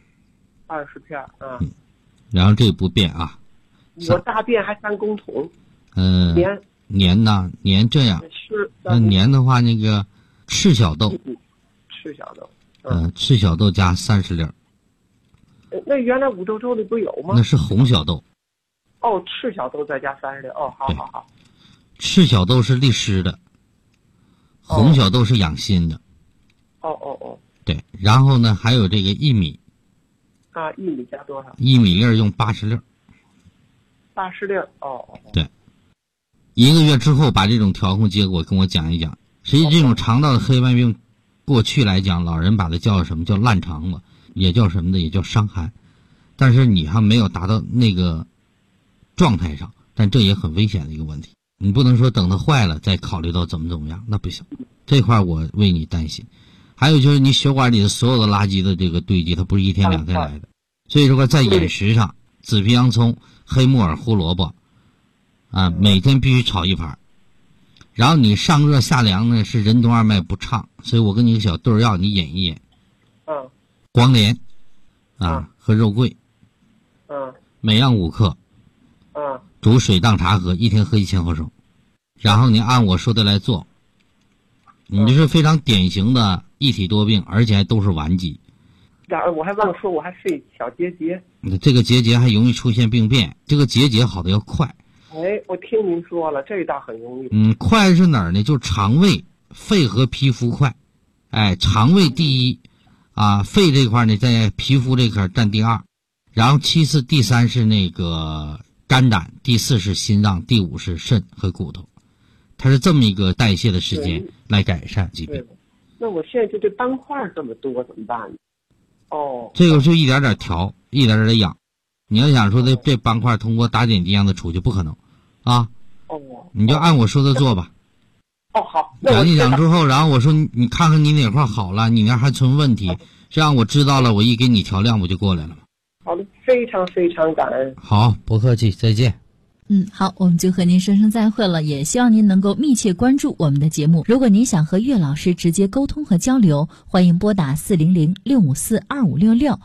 20片啊。 然后这不变啊。 我大便还3公桶。 年呢？年这样。那年的话，那个赤小豆。 赤小豆。 赤小豆加30粒。 那原来五豆粥里不有吗？ 那是红小豆。 赤小豆再加30粒。好。 赤小豆是利湿的，红小豆是养心的。对，然后呢，还有这个薏米。 薏米加多少？ 薏米粒用80粒。 80粒。 对，1个月之后把这种调控结果跟我讲一讲。实际这种肠道的黑斑病，过去来讲，老人把它叫什么叫烂肠子，也叫什么的，也叫伤寒。但是你还没有达到那个状态上，但这也很危险的一个问题。你不能说等它坏了再考虑到怎么样，那不行。这块我为你担心。还有就是你血管里的所有的垃圾的这个堆积，它不是1天2天来的。所以说在饮食上，紫皮洋葱、黑木耳、胡萝卜每天必须炒1盘。然后你上热下凉呢是任督二脉不畅，所以我给你个小对药，你饮一饮。黄连和肉桂。每样5克。煮水当茶喝，1天喝1000毫升。然后你按我说的来做，你这是非常典型的一体多病，而且还都是顽疾。 我还忘了说，我还是小结节。 这个结节还容易出现病变，这个结节好的要快。 我听您说了，这倒很容易。 快是哪儿呢？就是肠胃、肺和皮肤快。肠胃第一肺这块呢在皮肤这块占第2，然后其次第3是那个肝胆，第4是心脏，第5是肾和骨头。它是这么一个代谢的时间来改善疾病。 那我现在就这斑块这么多怎么办呢？ 这个就一点点调，一点点的养。你要想说这斑块通过打点滴让它出去，不可能你就按我说的做吧。 好。 讲一讲之后，然后我说你看看你哪块好了，你那还存问题，这样我知道了，我一给你调量我就过来了嘛。 好的，非常非常感恩。 好，不客气，再见。 好，我们就和您说声再会了，也希望您能够密切关注我们的节目。如果您想和岳老师直接沟通和交流，欢迎拨打400-654-2566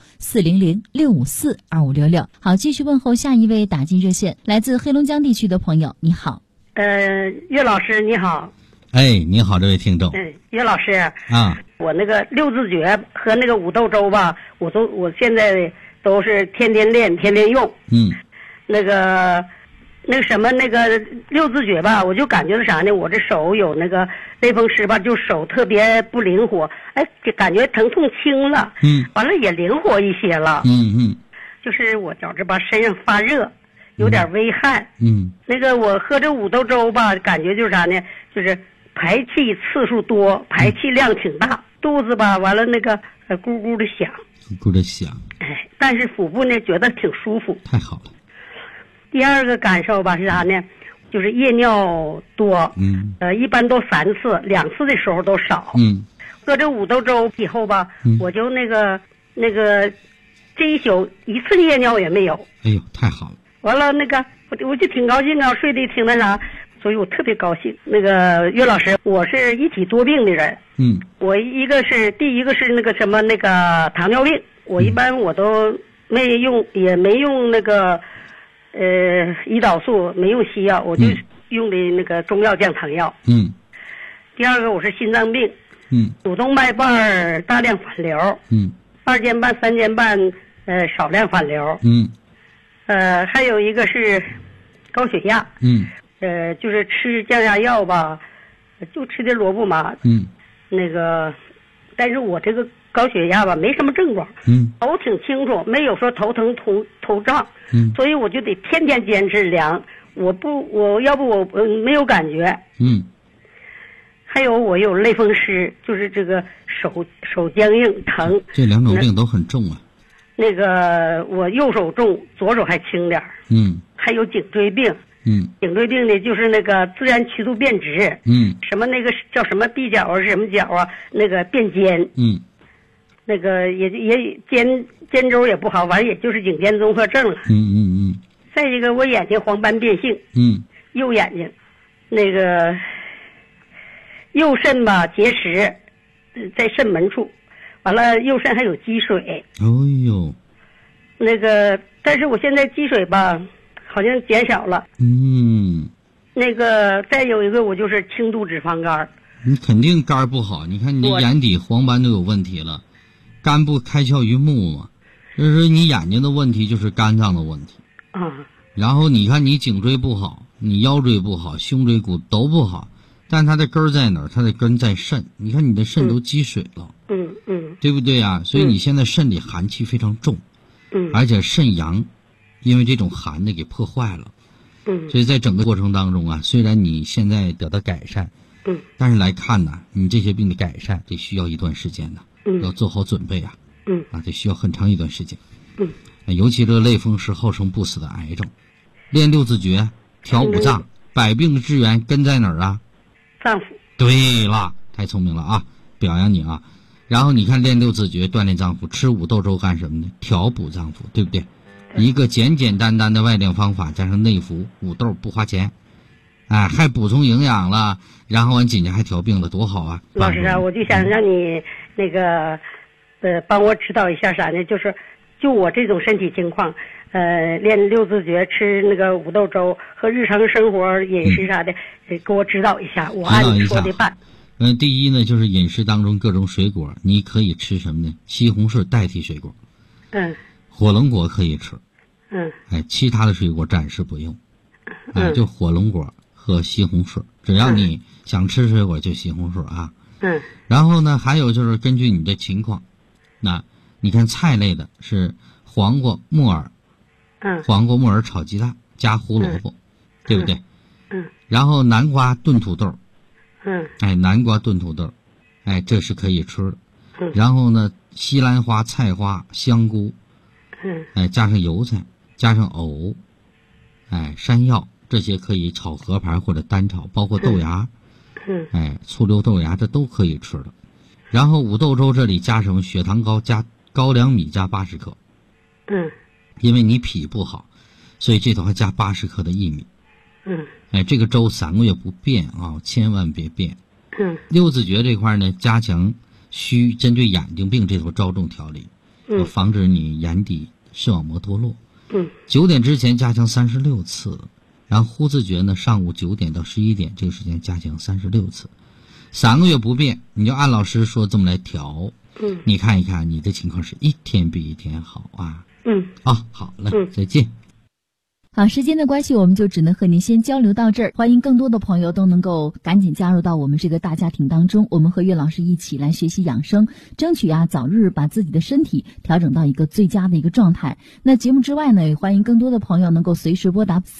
400-654-2566。好，继续问候下一位打进热线，来自黑龙江地区的朋友，你好。 岳老师你好。 你好，这位听众。 岳老师我那个6字诀和那个五豆粥吧，我现在都是天天练，天天用。那个什么那个6字诀吧，我就感觉是啥呢？我这手有那个类风湿吧，就手特别不灵活，就感觉疼痛轻了，完了也灵活一些了，就是我觉着吧身上发热，有点微汗，那个我喝这五豆粥吧，感觉就是啥呢？就是排气次数多，排气量挺大，肚子吧完了那个咕咕的响， 咕咕的响， 但是腹部呢觉得挺舒服， 太好了。 第二个感受吧是啥呢？就是夜尿多，一般都3次，2次的时候都少。喝这五豆粥以后吧，我就那个这一宿1次夜尿也没有。 哎呦，太好了！ 完了那个我就挺高兴啊，睡得挺那啥，所以我特别高兴。那个岳老师，我是一体多病的人。我第一个是那个什么那个糖尿病，我一般我都没用，也没用那个。胰岛素没用西药，我就用的那个中药降糖药。第二个我是心脏病，主动脉瓣大量反流，2间半3间半少量反流，还有一个是高血压，就是吃降压药吧，就吃的萝卜麻，那个，但是我这个高血压吧没什么症状，头挺清楚，没有说头疼头胀，所以我就得天天坚持量我要不我没有感觉。还有我有类风湿，就是这个手僵硬疼。 这2种病都很重啊。 那个我右手重，左手还轻点儿。还有颈椎病。颈椎病呢，就是那个自然曲度变直。什么那个叫什么臂角啊，什么角啊，那个变尖。那个也肩周也不好，完了也就是颈肩综合症了。再一个我眼睛黄斑变性。右眼睛，那个右肾吧结石，在肾门处，完了右肾还有积水。 哦呦， 那个但是我现在积水吧好像减少了。那个再有一个我就是轻度脂肪肝。 你肯定肝不好，你看你的眼底黄斑都有问题了，肝不开窍于目嘛，就是你眼睛的问题就是肝脏的问题。然后你看你颈椎不好，你腰椎不好，胸椎骨都不好，但它的根在哪儿？它的根在肾。你看你的肾都积水了。对不对啊？所以你现在肾里寒气非常重。而且肾阳因为这种寒的给破坏了。所以在整个过程当中啊，虽然你现在得到改善，但是来看呢，你这些病的改善得需要一段时间的。要做好准备啊。得需要很长一段时间。尤其这个类风湿后生不死的癌症，练六字诀，调五脏，百病的治源根在哪儿啊？ 脏腑。 对了，太聪明了啊，表扬你啊。然后你看练六字诀锻炼脏腑，吃五豆粥干什么呢？调补脏腑，对不对？一个简简单单的外练方法加上内服，五豆不花钱，还补充营养了，然后完紧接还调病了，多好啊！ 老师啊，我就想让你那个帮我指导一下啥呢？就我这种身体情况，练六字诀，吃那个五豆粥和日常生活饮食啥的，给我指导一下，我按你说的办。 第一呢，就是饮食当中各种水果，你可以吃什么呢？西红柿代替水果。火龙果可以吃。其他的水果暂时不用。就火龙果和西红柿，只要你想吃水果就西红柿啊。然后呢，还有就是根据你的情况，那你看菜类的是黄瓜、木耳。黄瓜、木耳炒鸡蛋加胡萝卜，对不对？然后南瓜炖土豆。南瓜炖土豆，这是可以吃的。然后呢，西兰花、菜花、香菇，加上油菜，加上藕，山药，这些可以炒合盘或者单炒，包括豆芽，醋溜豆芽，这都可以吃的。然后五豆粥这里加什么？血糖高加高粱米加80克。因为你脾不好，所以这头还加80克的薏米。这个粥3个月不变啊，千万别变。六字诀这块呢，加强虚，针对眼睛病这头着重调理，防止你眼底视网膜脱落。9点之前加强36次，然后呼字诀呢，上午9点到11点这个时间加强36次，3个月不变，你就按老师说这么来调。你看一看你的情况是一天比一天好啊。好了，再见。 好，时间的关系，我们就只能和您先交流到这儿。欢迎更多的朋友都能够赶紧加入到我们这个大家庭当中，我们和岳老师一起来学习养生，争取早日把自己的身体调整到一个最佳的一个状态。那节目之外呢，也欢迎更多的朋友能够随时拨打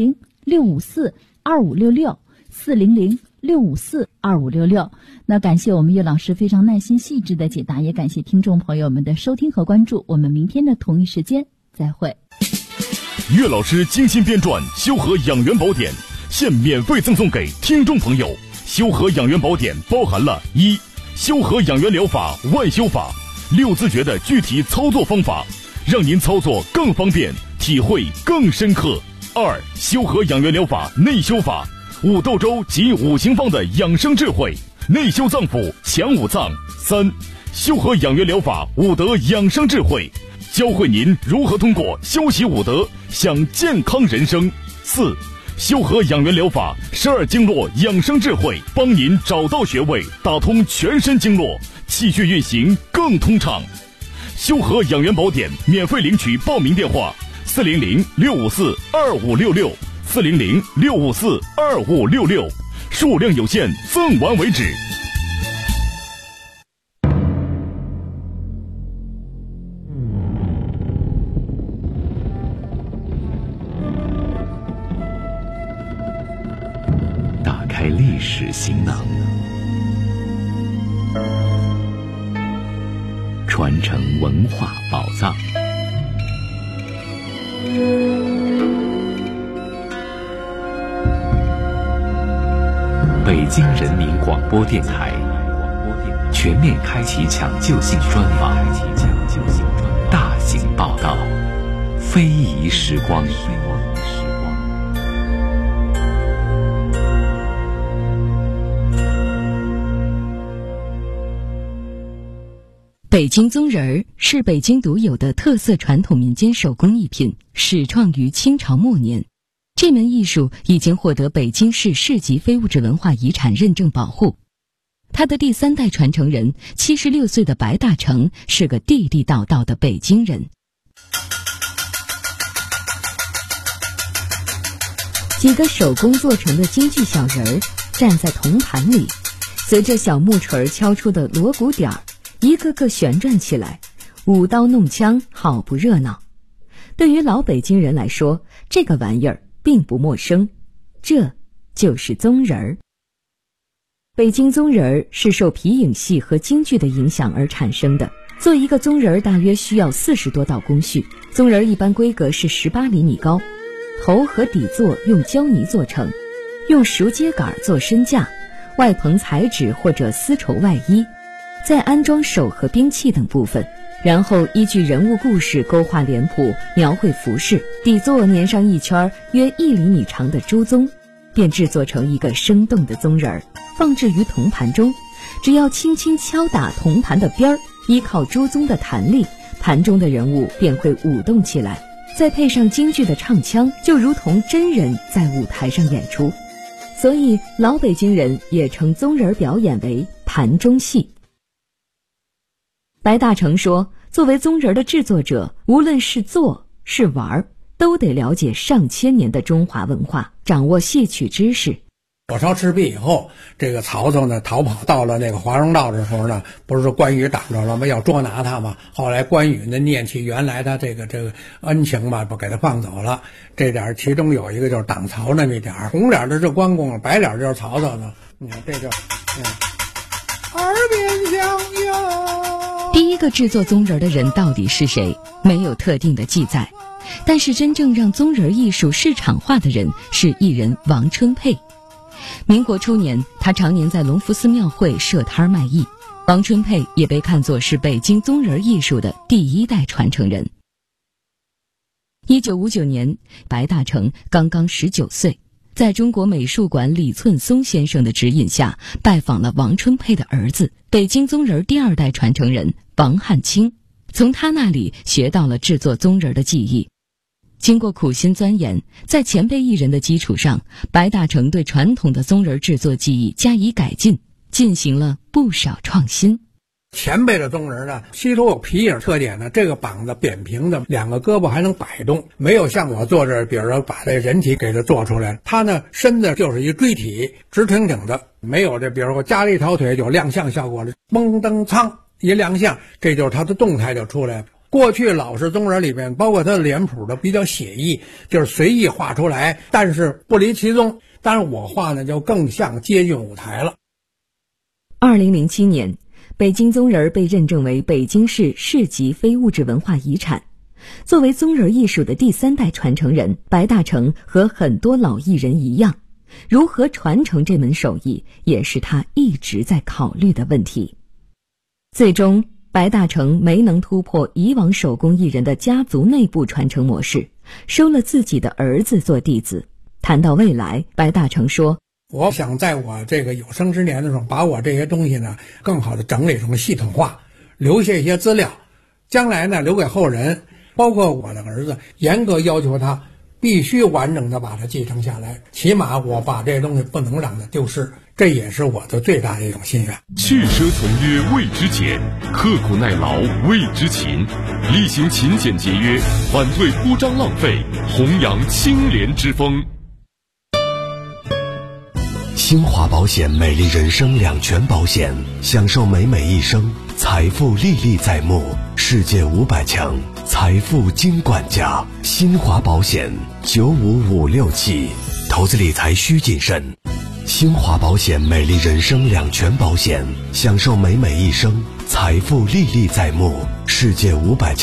400-654-2566，400-654-2566。那感谢我们岳老师非常耐心细致的解答，也感谢听众朋友们的收听和关注。我们明天的同一时间再会。 岳老师精心编撰修和养元宝典，现免费赠送给听众朋友。修和养元宝典包含了1. 修和养元疗法外修法，6字诀的具体操作方法，让您操作更方便，体会更深刻。2. 修和养元疗法内修法，五豆粥及5行方的养生智慧，内修脏腑，强五脏。3. 修和养元疗法五德养生智慧，教会您如何通过修习五德享健康人生。4. 修和养元疗法12经络养生智慧，帮您找到穴位，打通全身经络，气血运行更通畅。修和养元宝典免费领取报名电话：400-654-2566，400-654-2566，数量有限，赠完为止。 历史行囊，传承文化宝藏。北京人民广播电台全面开启抢救性专访，大型报道，非遗时光。 北京宗人儿是北京独有的特色传统民间手工艺品，始创于清朝末年。这门艺术已经获得北京市市级非物质文化遗产认证保护。他的第3代传承人76岁的白大成是个地地道道的北京人。几个手工做成的京剧小人儿站在铜盘里，随着小木锤敲出的锣鼓点儿，一个个旋转起来，舞刀弄枪，好不热闹。对于老北京人来说，这个玩意儿并不陌生，这就是宗人儿。北京宗人儿是受皮影戏和京剧的影响而产生的。做一个宗人儿大约需要40多道工序。宗人儿一般规格是18厘米高，头和底座用胶泥做成，用熟秸秆做身架，外棚彩纸或者丝绸外衣，再安装手和兵器等部分，然后依据人物故事勾画脸谱，描绘服饰，底座粘上一圈约1厘米长的朱宗，便制作成一个生动的宗人儿，放置于铜盘中。只要轻轻敲打铜盘的边儿，依靠朱宗的弹力，盘中的人物便会舞动起来，再配上京剧的唱腔，就如同真人在舞台上演出。所以老北京人也称宗人表演为盘中戏。白大成说，作为宗人的制作者，无论是做是玩，都得了解上千年的中华文化，掌握戏曲知识。 火烧赤壁以后，这个曹操呢逃跑到了那个华容道的时候呢，不是说关羽挡着了吗？要捉拿他嘛。后来关羽呢念起原来他这个恩情嘛，不给他放走了。这点其中有一个就是挡曹那么一点，红脸的是关公，白脸就是曹操呢。你看这就耳边相拥。 第一个制作宗人的人到底是谁？没有特定的记载。但是真正让宗人艺术市场化的人是艺人王春佩。民国初年，他常年在隆福寺庙会设摊卖艺。王春佩也被看作是北京宗人艺术的第1代传承人。1959年，白大成刚刚19岁，在中国美术馆李寸松先生的指引下，拜访了王春佩的儿子，北京宗人第2代传承人王汉卿，从他那里学到了制作宗人的技艺。经过苦心钻研，在前辈艺人的基础上，白大成对传统的宗人制作技艺加以改进，进行了不少创新。 前辈的宗人呢，稀疏有皮影特点呢，这个膀子扁平的，2个胳膊还能摆动，没有像我做这，比如说把这人体给它做出来，他呢身子就是一锥体，直挺挺的，没有这，比如说加了一条腿有亮相效果的，嘣噔噌一亮相，这就是他的动态就出来了。过去老式宗人里面，包括他的脸谱的比较写意，就是随意画出来，但是不离其宗。但是我画呢，就更像接近舞台了。 2007年，北京宗人被认证为北京市市级非物质文化遗产。作为宗人艺术的第3代传承人，白大成和很多老艺人一样，如何传承这门手艺，也是他一直在考虑的问题。最终，白大成没能突破以往手工艺人的家族内部传承模式，收了自己的儿子做弟子。谈到未来，白大成说， 我想在我这个有生之年的时候，把我这些东西呢更好的整理成系统化，留下一些资料，将来呢留给后人，包括我的儿子，严格要求他必须完整的把它继承下来，起码我把这些东西不能让它丢失，这也是我的最大的一种心愿。 去奢从约为之俭，刻苦耐劳为之勤，力行勤俭节约，反对铺张浪费，弘扬清廉之风。 新华保险美丽人生2全保险，享受美美一生，财富历历在目，世界500强财富金管家。新华保险95567，投资理财需谨慎。 新华保险美丽人生两全保险，享受美美一生，财富历历在目，世界500强。